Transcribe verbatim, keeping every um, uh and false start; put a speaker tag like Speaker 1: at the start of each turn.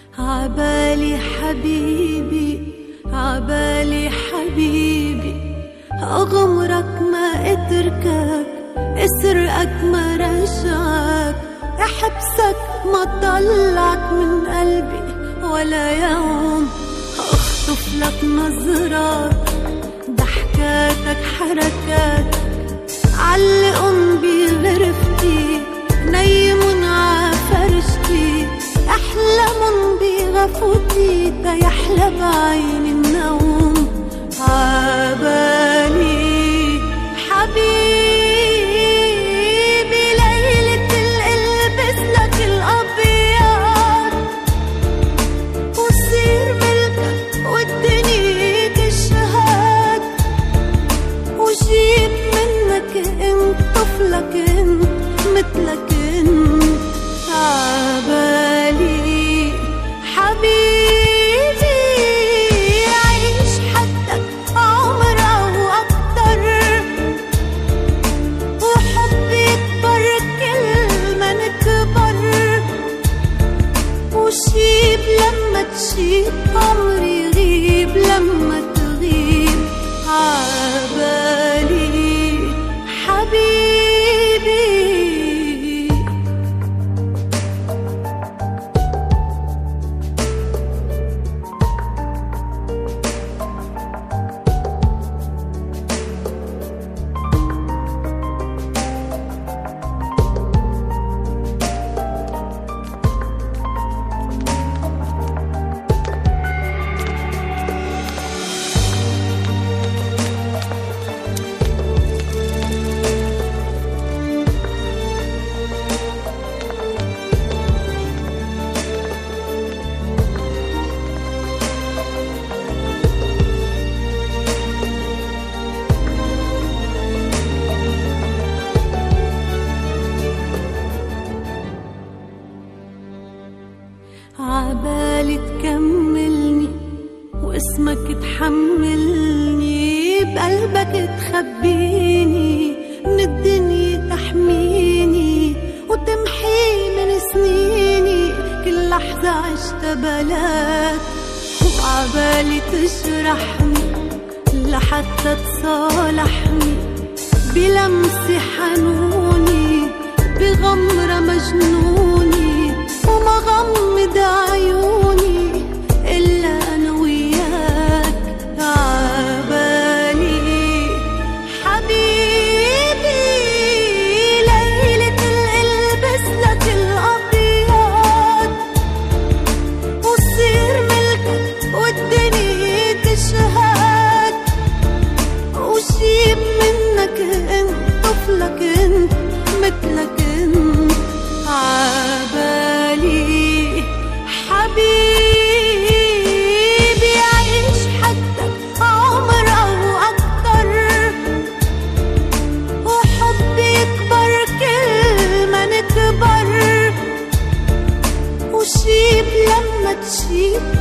Speaker 1: عبالي حبيبي عبالي حبيبي، أغمرك ما أتركك، أسرقك ما رجعك، أحبسك ما طلعك من قلبي ولا يوم، أخطف لك نظرات، ضحكاتك حركاتك، علقن بغرفتي، نيمن عفرشتي، أحلمن بغفوتي، تيحلى بعيني النوم. عبالي حبيبي ليلة القلبس لك الأبيض، وصير ملكك والدنيا تشهد، وجيب منك انت طفلك انت مثلك انت. عبالي حبيبي عيش حدك عمر أو أكتر، وحبي يكبر كل ما نكبر، وشيب لما تشيب عمري يغيب لما تغيب. عبالي حبيبي عبالي تكملني واسمك تحملني، بقلبك تخبيني، من الدنيا تحميني، وتمحي من سنيني كل لحظة عشت بلاك. وعبالي تجرحني لحتى تصالحني، بلمسة حنوني، بغمرة مجنوني، وما غمض عيوني إلا أنا وياك. عبالي حبيبي ليلة القلبس لك الأبيض، وصير ملكك والدنيا تشهد، وجيب منك انت طفلك انت مثلك انت. عبالي حبيبي عيش حدك عمر أو أكتر، وحبي يكبر كل ما نكبر، وشيب لما تشيب